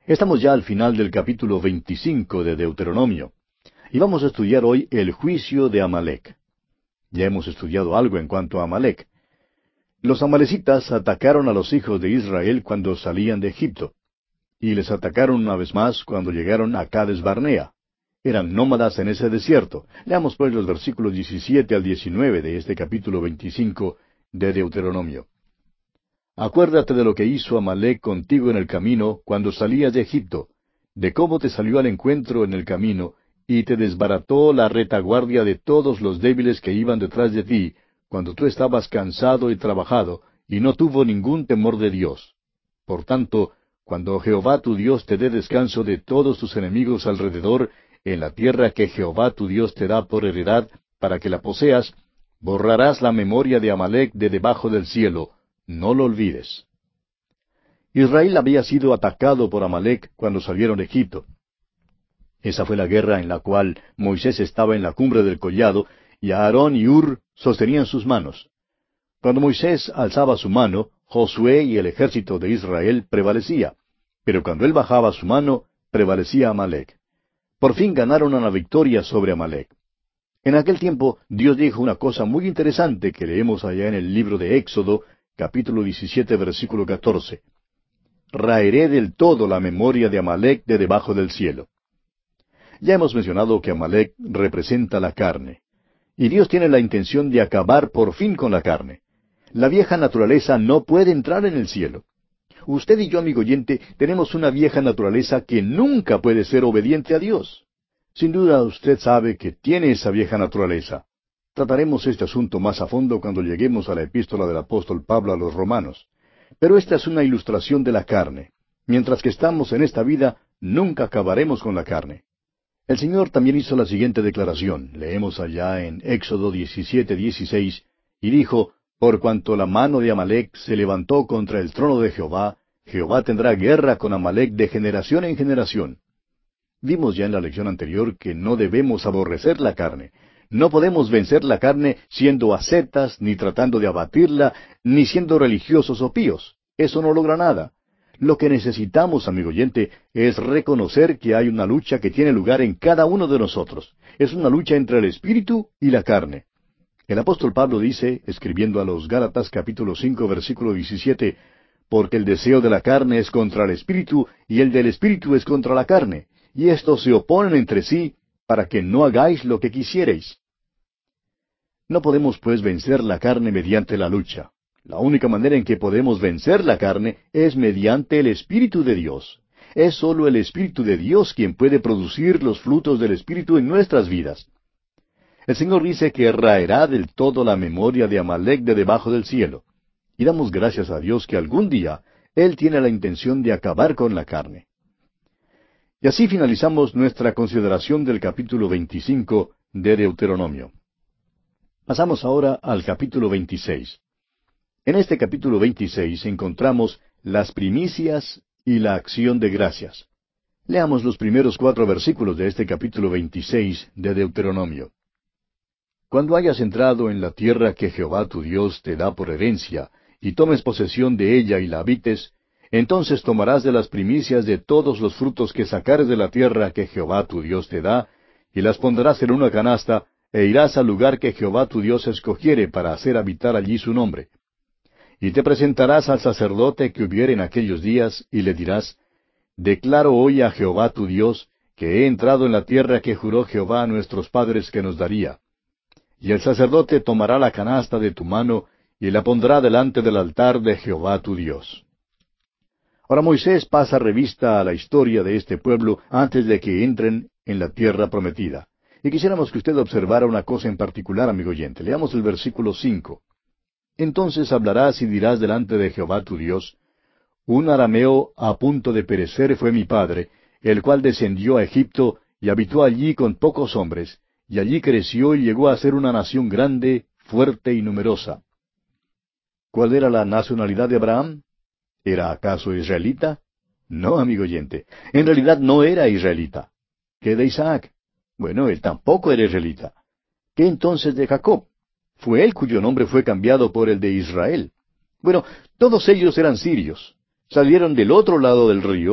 Estamos ya al final del capítulo 25 de Deuteronomio, y vamos a estudiar hoy el juicio de Amalec. Ya hemos estudiado algo en cuanto a Amalec. Los amalecitas atacaron a los hijos de Israel cuando salían de Egipto, y les atacaron una vez más cuando llegaron a Cades Barnea. Eran nómadas en ese desierto. Leamos pues los versículos 17 al 19 de este capítulo 25 de Deuteronomio. Acuérdate de lo que hizo Amalec contigo en el camino cuando salías de Egipto, de cómo te salió al encuentro en el camino, y te desbarató la retaguardia de todos los débiles que iban detrás de ti, cuando tú estabas cansado y trabajado, y no tuvo ningún temor de Dios. Por tanto, cuando Jehová tu Dios te dé descanso de todos tus enemigos alrededor, en la tierra que Jehová tu Dios te da por heredad, para que la poseas, borrarás la memoria de Amalec de debajo del cielo, no lo olvides. Israel había sido atacado por Amalec cuando salieron de Egipto. Esa fue la guerra en la cual Moisés estaba en la cumbre del collado, y Aarón y Hur sostenían sus manos. Cuando Moisés alzaba su mano, Josué y el ejército de Israel prevalecía, pero cuando él bajaba su mano, prevalecía Amalec. Por fin ganaron una victoria sobre Amalec. En aquel tiempo, Dios dijo una cosa muy interesante que leemos allá en el libro de Éxodo, capítulo 17, versículo 14. Raeré del todo la memoria de Amalec de debajo del cielo. Ya hemos mencionado que Amalec representa la carne. Y Dios tiene la intención de acabar por fin con la carne. La vieja naturaleza no puede entrar en el cielo. Usted y yo, amigo oyente, tenemos una vieja naturaleza que nunca puede ser obediente a Dios. Sin duda usted sabe que tiene esa vieja naturaleza. Trataremos este asunto más a fondo cuando lleguemos a la epístola del apóstol Pablo a los Romanos. Pero esta es una ilustración de la carne. Mientras que estamos en esta vida, nunca acabaremos con la carne. El Señor también hizo la siguiente declaración. Leemos allá en Éxodo 17:16, y dijo, por cuanto la mano de Amalec se levantó contra el trono de Jehová, Jehová tendrá guerra con Amalec de generación en generación. Vimos ya en la lección anterior que no debemos aborrecer la carne. No podemos vencer la carne siendo ascetas, ni tratando de abatirla, ni siendo religiosos o píos. Eso no logra nada. Lo que necesitamos, amigo oyente, es reconocer que hay una lucha que tiene lugar en cada uno de nosotros. Es una lucha entre el espíritu y la carne. El apóstol Pablo dice, escribiendo a los Gálatas capítulo 5, versículo 17, porque el deseo de la carne es contra el espíritu, y el del espíritu es contra la carne, y estos se oponen entre sí, para que no hagáis lo que quisiereis. No podemos, pues, vencer la carne mediante la lucha. La única manera en que podemos vencer la carne es mediante el Espíritu de Dios. Es sólo el Espíritu de Dios quien puede producir los frutos del Espíritu en nuestras vidas. El Señor dice que raerá del todo la memoria de Amalec de debajo del cielo. Y damos gracias a Dios que algún día Él tiene la intención de acabar con la carne. Y así finalizamos nuestra consideración del capítulo 25 de Deuteronomio. Pasamos ahora al capítulo 26. En este capítulo 26 encontramos las primicias y la acción de gracias. Leamos los primeros 4 versículos de este capítulo 26 de Deuteronomio. Cuando hayas entrado en la tierra que Jehová tu Dios te da por herencia, y tomes posesión de ella y la habites, entonces tomarás de las primicias de todos los frutos que sacares de la tierra que Jehová tu Dios te da, y las pondrás en una canasta, e irás al lugar que Jehová tu Dios escogiere para hacer habitar allí su nombre. Y te presentarás al sacerdote que hubiere en aquellos días, y le dirás, declaro hoy a Jehová tu Dios, que he entrado en la tierra que juró Jehová a nuestros padres que nos daría. Y el sacerdote tomará la canasta de tu mano, y la pondrá delante del altar de Jehová tu Dios. Ahora Moisés pasa revista a la historia de este pueblo antes de que entren en la tierra prometida. Y quisiéramos que usted observara una cosa en particular, amigo oyente. Leamos el versículo 5. Entonces hablarás y dirás delante de Jehová tu Dios, un arameo a punto de perecer fue mi padre, el cual descendió a Egipto y habitó allí con pocos hombres, y allí creció y llegó a ser una nación grande, fuerte y numerosa. ¿Cuál era la nacionalidad de Abraham? ¿Era acaso israelita? No, amigo oyente, en realidad no era israelita. ¿Qué de Isaac? Bueno, él tampoco era israelita. ¿Qué entonces de Jacob? Fue él cuyo nombre fue cambiado por el de Israel. Bueno, todos ellos eran sirios. Salieron del otro lado del río,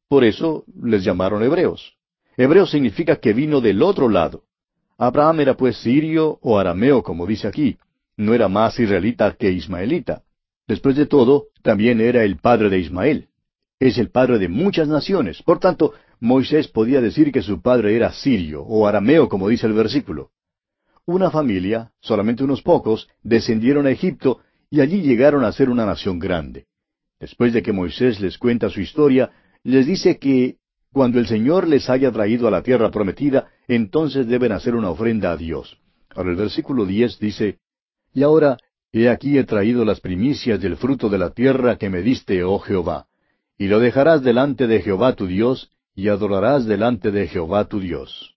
Por eso les llamaron hebreos. Hebreo significa que vino del otro lado. Abraham era pues sirio o arameo, como dice aquí. No era más israelita que ismaelita. Después de todo, también era el padre de Ismael. Es el padre de muchas naciones. Por tanto, Moisés podía decir que su padre era sirio o arameo, como dice el versículo. Una familia, solamente unos pocos, descendieron a Egipto y allí llegaron a ser una nación grande. Después de que Moisés les cuenta su historia, les dice que cuando el Señor les haya traído a la tierra prometida, entonces deben hacer una ofrenda a Dios. Ahora el versículo 10 dice, Y ahora, he aquí he traído las primicias del fruto de la tierra que me diste, oh Jehová. Y lo dejarás delante de Jehová tu Dios, y adorarás delante de Jehová tu Dios.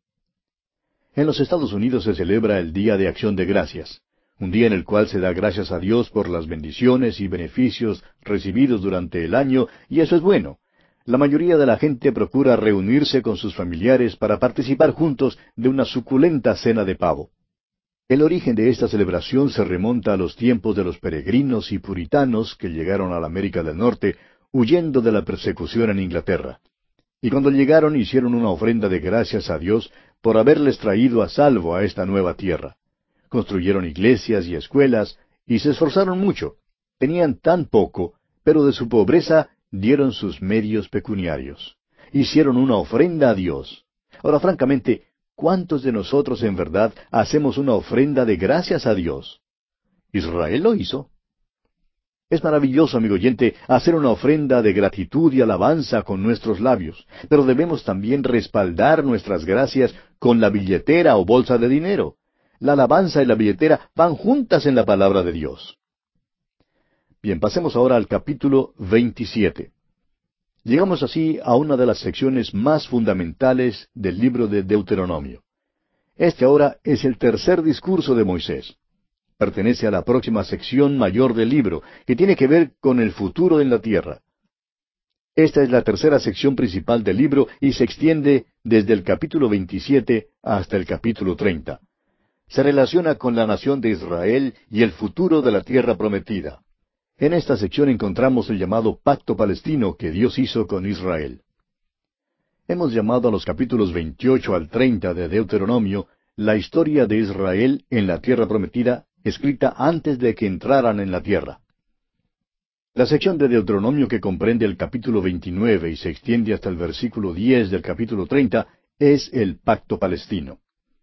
En los Estados Unidos se celebra el Día de Acción de Gracias, un día en el cual se da gracias a Dios por las bendiciones y beneficios recibidos durante el año, y eso es bueno. La mayoría de la gente procura reunirse con sus familiares para participar juntos de una suculenta cena de pavo. El origen de esta celebración se remonta a los tiempos de los peregrinos y puritanos que llegaron a la América del Norte huyendo de la persecución en Inglaterra. Y cuando llegaron hicieron una ofrenda de gracias a Dios por haberles traído a salvo a esta nueva tierra. Construyeron iglesias y escuelas y se esforzaron mucho. Tenían tan poco, pero de su pobreza dieron sus medios pecuniarios. Hicieron una ofrenda a Dios. Ahora, francamente, ¿cuántos de nosotros en verdad hacemos una ofrenda de gracias a Dios? Israel lo hizo. Es maravilloso, amigo oyente, hacer una ofrenda de gratitud y alabanza con nuestros labios, pero debemos también respaldar nuestras gracias con la billetera o bolsa de dinero. La alabanza y la billetera van juntas en la palabra de Dios. Bien, pasemos ahora al capítulo 27. Llegamos así a una de las secciones más fundamentales del libro de Deuteronomio. Este ahora es el tercer discurso de Moisés. Pertenece a la próxima sección mayor del libro, que tiene que ver con el futuro en la tierra. Esta es la tercera sección principal del libro y se extiende desde el capítulo 27 hasta el capítulo 30. Se relaciona con la nación de Israel y el futuro de la tierra prometida. En esta sección encontramos el llamado pacto palestino que Dios hizo con Israel. Hemos llamado a los capítulos 28 al 30 de Deuteronomio la historia de Israel en la tierra prometida, escrita antes de que entraran en la tierra. La sección de Deuteronomio que comprende el capítulo 29 y se extiende hasta el versículo 10 del capítulo 30 es el pacto palestino.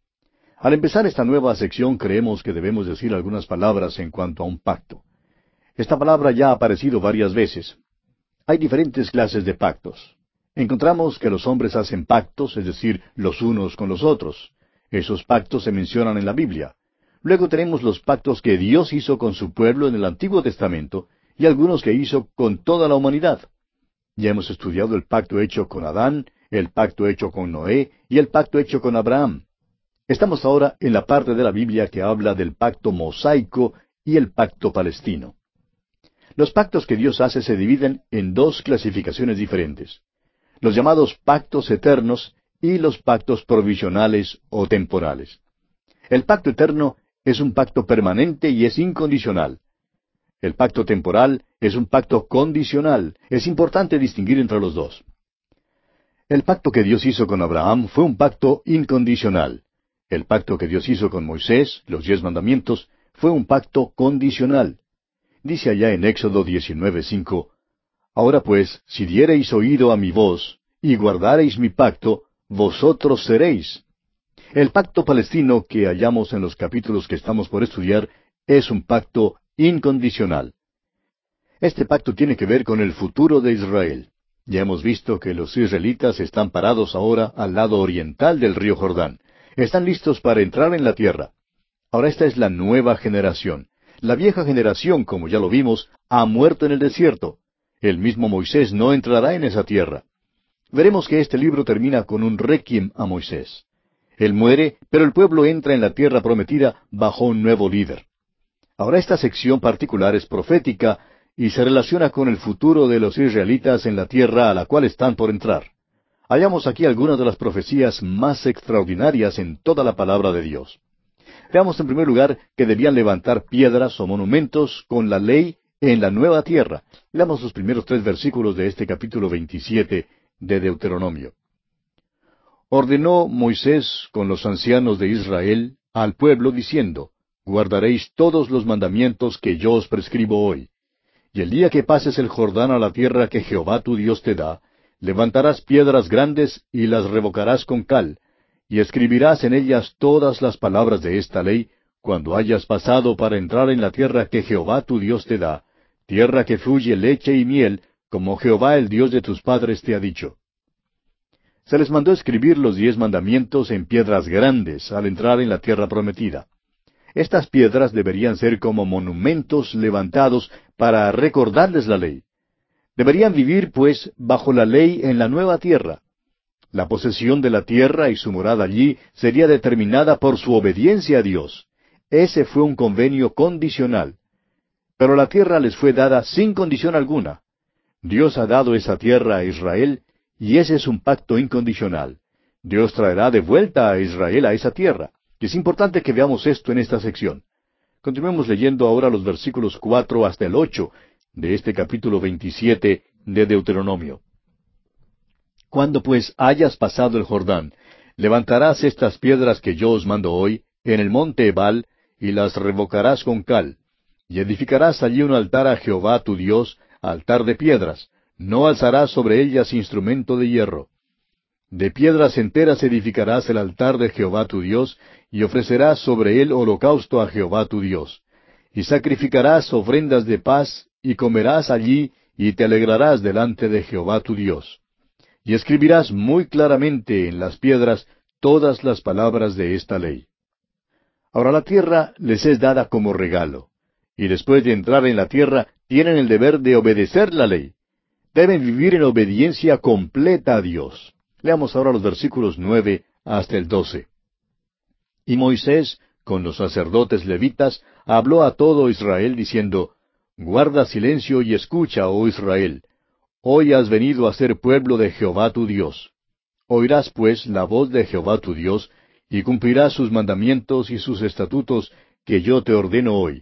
Al empezar esta nueva sección creemos que debemos decir algunas palabras en cuanto a un pacto. Esta palabra ya ha aparecido varias veces. Hay diferentes clases de pactos. Encontramos que los hombres hacen pactos, es decir, los unos con los otros. Esos pactos se mencionan en la Biblia. Luego tenemos los pactos que Dios hizo con su pueblo en el Antiguo Testamento y algunos que hizo con toda la humanidad. Ya hemos estudiado el pacto hecho con Adán, el pacto hecho con Noé y el pacto hecho con Abraham. Estamos ahora en la parte de la Biblia que habla del pacto mosaico y el pacto palestino. Los pactos que Dios hace se dividen en dos clasificaciones diferentes: los llamados pactos eternos y los pactos provisionales o temporales. El pacto eterno es un pacto permanente y es incondicional. El pacto temporal es un pacto condicional. Es importante distinguir entre los dos. El pacto que Dios hizo con Abraham fue un pacto incondicional. El pacto que Dios hizo con Moisés, los 10 mandamientos, fue un pacto condicional. Dice allá en Éxodo 19:5, Ahora pues, si diereis oído a mi voz, y guardareis mi pacto, vosotros seréis. El pacto palestino que hallamos en los capítulos que estamos por estudiar es un pacto incondicional. Este pacto tiene que ver con el futuro de Israel. Ya hemos visto que los israelitas están parados ahora al lado oriental del río Jordán. Están listos para entrar en la tierra. Ahora esta es la nueva generación. La vieja generación, como ya lo vimos, ha muerto en el desierto. El mismo Moisés no entrará en esa tierra. Veremos que este libro termina con un requiem a Moisés. Él muere, pero el pueblo entra en la tierra prometida bajo un nuevo líder. Ahora esta sección particular es profética y se relaciona con el futuro de los israelitas en la tierra a la cual están por entrar. Hallamos aquí algunas de las profecías más extraordinarias en toda la palabra de Dios. Veamos en primer lugar que debían levantar piedras o monumentos con la ley en la nueva tierra. Leamos los primeros 3 versículos de este capítulo 27 de Deuteronomio. Ordenó Moisés con los ancianos de Israel al pueblo diciendo, guardaréis todos los mandamientos que yo os prescribo hoy. Y el día que pases el Jordán a la tierra que Jehová tu Dios te da, levantarás piedras grandes y las revocarás con cal, y escribirás en ellas todas las palabras de esta ley, cuando hayas pasado para entrar en la tierra que Jehová tu Dios te da, tierra que fluye leche y miel, como Jehová el Dios de tus padres te ha dicho. Se les mandó escribir los 10 mandamientos en piedras grandes al entrar en la tierra prometida. Estas piedras deberían ser como monumentos levantados para recordarles la ley. Deberían vivir, pues, bajo la ley en la nueva tierra. La posesión de la tierra y su morada allí sería determinada por su obediencia a Dios. Ese fue un convenio condicional. Pero la tierra les fue dada sin condición alguna. Dios ha dado esa tierra a Israel, y ese es un pacto incondicional. Dios traerá de vuelta a Israel a esa tierra. Y es importante que veamos esto en esta sección. Continuemos leyendo ahora los versículos 4 hasta el 8 de este capítulo 27 de Deuteronomio. Cuando pues hayas pasado el Jordán, levantarás estas piedras que yo os mando hoy en el monte Ebal, y las revocarás con cal, y edificarás allí un altar a Jehová tu Dios, altar de piedras, no alzarás sobre ellas instrumento de hierro. De piedras enteras edificarás el altar de Jehová tu Dios, y ofrecerás sobre él holocausto a Jehová tu Dios. Y sacrificarás ofrendas de paz, y comerás allí, y te alegrarás delante de Jehová tu Dios. Y escribirás muy claramente en las piedras todas las palabras de esta ley. Ahora la tierra les es dada como regalo, y después de entrar en la tierra tienen el deber de obedecer la ley. Deben vivir en obediencia completa a Dios. Leamos ahora los versículos 9 hasta el 12. Y Moisés, con los sacerdotes levitas, habló a todo Israel diciendo, guarda silencio y escucha, oh Israel. Hoy has venido a ser pueblo de Jehová tu Dios. Oirás pues la voz de Jehová tu Dios, y cumplirás sus mandamientos y sus estatutos que yo te ordeno hoy.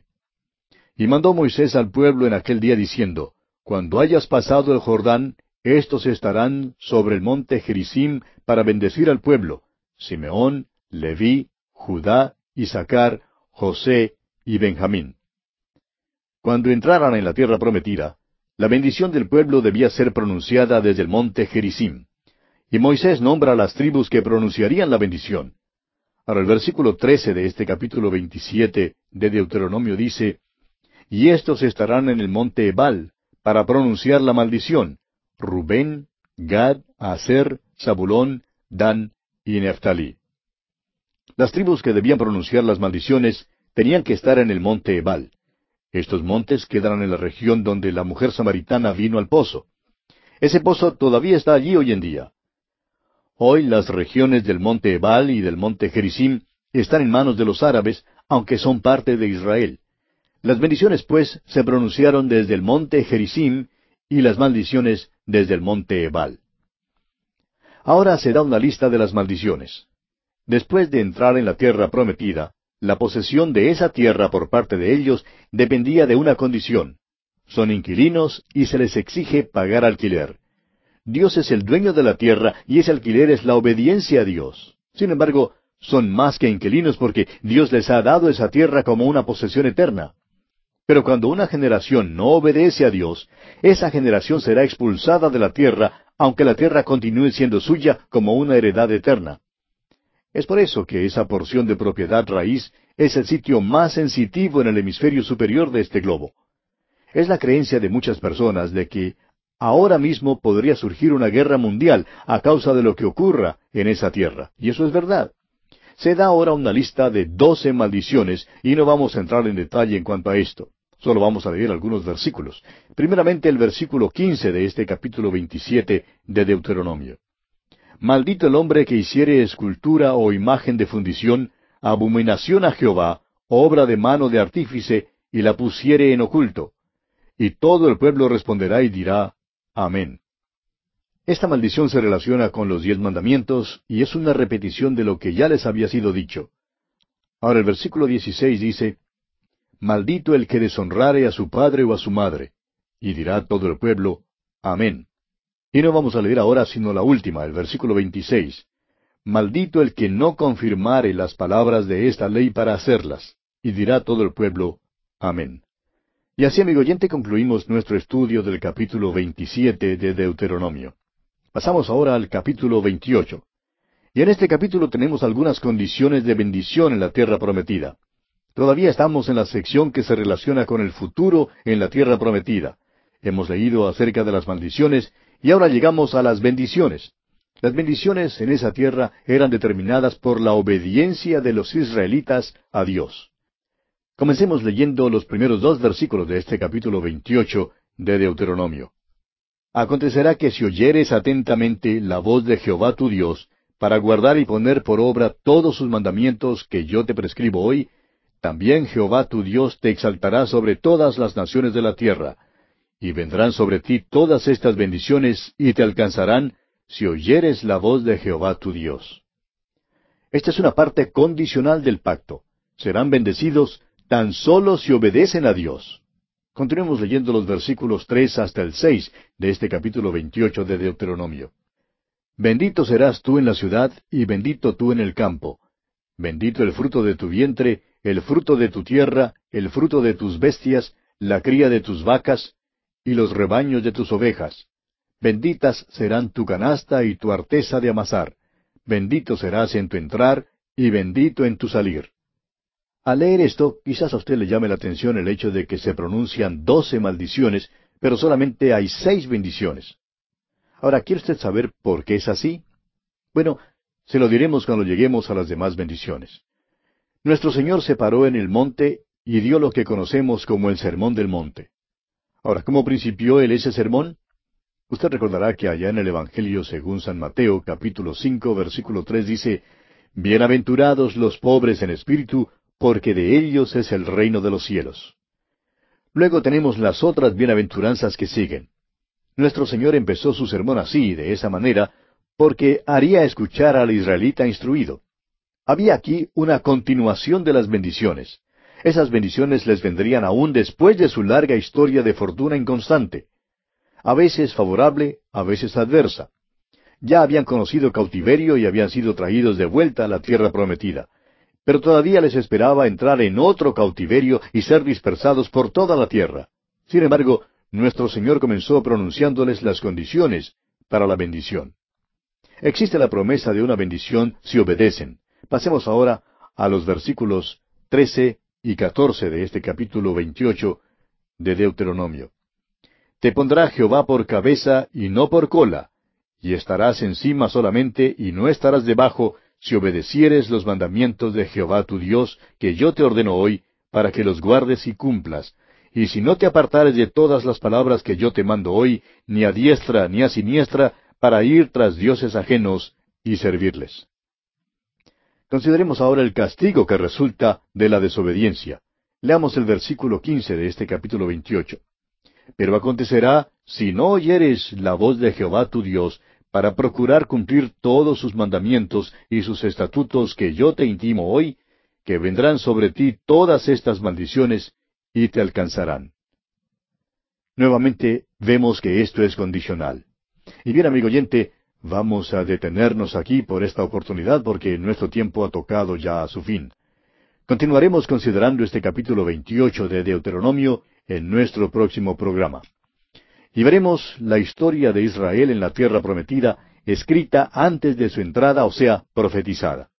Y mandó Moisés al pueblo en aquel día diciendo, cuando hayas pasado el Jordán, estos estarán sobre el monte Gerizim para bendecir al pueblo, Simeón, Leví, Judá, Isaacar, José y Benjamín. Cuando entraran en la tierra prometida, la bendición del pueblo debía ser pronunciada desde el monte Gerizim. Y Moisés nombra las tribus que pronunciarían la bendición. Ahora el versículo 13 de este capítulo 27 de Deuteronomio dice, y estos estarán en el monte Ebal, para pronunciar la maldición, Rubén, Gad, Aser, Zabulón, Dan y Neftalí. Las tribus que debían pronunciar las maldiciones tenían que estar en el monte Ebal. Estos montes quedan en la región donde la mujer samaritana vino al pozo. Ese pozo todavía está allí hoy en día. Hoy las regiones del monte Ebal y del monte Gerizim están en manos de los árabes, aunque son parte de Israel. Las bendiciones, pues, se pronunciaron desde el monte Gerizim y las maldiciones desde el monte Ebal. Ahora se da una lista de las maldiciones. Después de entrar en la tierra prometida, la posesión de esa tierra por parte de ellos dependía de una condición. Son inquilinos y se les exige pagar alquiler. Dios es el dueño de la tierra y ese alquiler es la obediencia a Dios. Sin embargo, son más que inquilinos porque Dios les ha dado esa tierra como una posesión eterna. Pero cuando una generación no obedece a Dios, esa generación será expulsada de la tierra, aunque la tierra continúe siendo suya como una heredad eterna. Es por eso que esa porción de propiedad raíz es el sitio más sensitivo en el hemisferio superior de este globo. Es la creencia de muchas personas de que ahora mismo podría surgir una guerra mundial a causa de lo que ocurra en esa tierra. Y eso es verdad. Se da ahora una lista de 12 maldiciones y no vamos a entrar en detalle en cuanto a esto. Solo vamos a leer algunos versículos. Primeramente el versículo 15 de este capítulo 27 de Deuteronomio. Maldito el hombre que hiciere escultura o imagen de fundición, abominación a Jehová, obra de mano de artífice, y la pusiere en oculto. Y todo el pueblo responderá y dirá, Amén. Esta maldición se relaciona con los 10 mandamientos y es una repetición de lo que ya les había sido dicho. Ahora el versículo 16 dice, Maldito el que deshonrare a su padre o a su madre. Y dirá todo el pueblo, Amén. Y no vamos a leer ahora sino la última, el versículo 26. Maldito el que no confirmare las palabras de esta ley para hacerlas. Y dirá todo el pueblo, Amén. Y así, amigo oyente, concluimos nuestro estudio del capítulo 27 de Deuteronomio. Pasamos ahora al capítulo 28. Y en este capítulo tenemos algunas condiciones de bendición en la tierra prometida. Todavía estamos en la sección que se relaciona con el futuro en la tierra prometida. Hemos leído acerca de las maldiciones y ahora llegamos a las bendiciones. Las bendiciones en esa tierra eran determinadas por la obediencia de los israelitas a Dios. Comencemos leyendo los primeros 2 versículos de este capítulo 28 de Deuteronomio. Acontecerá que si oyeres atentamente la voz de Jehová tu Dios, para guardar y poner por obra todos sus mandamientos que yo te prescribo hoy, también Jehová tu Dios te exaltará sobre todas las naciones de la tierra, y vendrán sobre ti todas estas bendiciones y te alcanzarán si oyeres la voz de Jehová tu Dios. Esta es una parte condicional del pacto. Serán bendecidos tan solo si obedecen a Dios. Continuemos leyendo los versículos 3 hasta el 6 de este capítulo 28 de Deuteronomio. Bendito serás tú en la ciudad y bendito tú en el campo. Bendito el fruto de tu vientre, el fruto de tu tierra, el fruto de tus bestias, la cría de tus vacas, y los rebaños de tus ovejas. Benditas serán tu canasta y tu arteza de amasar. Bendito serás en tu entrar, y bendito en tu salir. Al leer esto, quizás a usted le llame la atención el hecho de que se pronuncian 12 maldiciones, pero solamente hay 6 bendiciones. Ahora, ¿quiere usted saber por qué es así? Bueno, se lo diremos cuando lleguemos a las demás bendiciones. Nuestro Señor se paró en el monte y dio lo que conocemos como el Sermón del Monte. Ahora, ¿cómo principió él ese sermón? Usted recordará que allá en el Evangelio según San Mateo, capítulo 5, versículo 3 dice, Bienaventurados los pobres en espíritu, porque de ellos es el reino de los cielos. Luego tenemos las otras bienaventuranzas que siguen. Nuestro Señor empezó su sermón así, de esa manera, porque haría escuchar al israelita instruido. Había aquí una continuación de las bendiciones. Esas bendiciones les vendrían aún después de su larga historia de fortuna inconstante. A veces favorable, a veces adversa. Ya habían conocido cautiverio y habían sido traídos de vuelta a la tierra prometida. Pero todavía les esperaba entrar en otro cautiverio y ser dispersados por toda la tierra. Sin embargo, nuestro Señor comenzó pronunciándoles las condiciones para la bendición. Existe la promesa de una bendición si obedecen. Pasemos ahora a los versículos 13 y 14 de este capítulo 28 de Deuteronomio. Te pondrá Jehová por cabeza y no por cola, y estarás encima solamente y no estarás debajo, si obedecieres los mandamientos de Jehová tu Dios, que yo te ordeno hoy, para que los guardes y cumplas, y si no te apartares de todas las palabras que yo te mando hoy, ni a diestra ni a siniestra, para ir tras dioses ajenos y servirles. Consideremos ahora el castigo que resulta de la desobediencia. Leamos el versículo 15 de este capítulo 28. Pero acontecerá, si no oyeres la voz de Jehová tu Dios, para procurar cumplir todos sus mandamientos y sus estatutos que yo te intimo hoy, que vendrán sobre ti todas estas maldiciones y te alcanzarán. Nuevamente vemos que esto es condicional. Y bien, amigo oyente, vamos a detenernos aquí por esta oportunidad porque nuestro tiempo ha tocado ya a su fin. Continuaremos considerando este capítulo 28 de Deuteronomio en nuestro próximo programa. Y veremos la historia de Israel en la tierra prometida, escrita antes de su entrada, o sea, profetizada.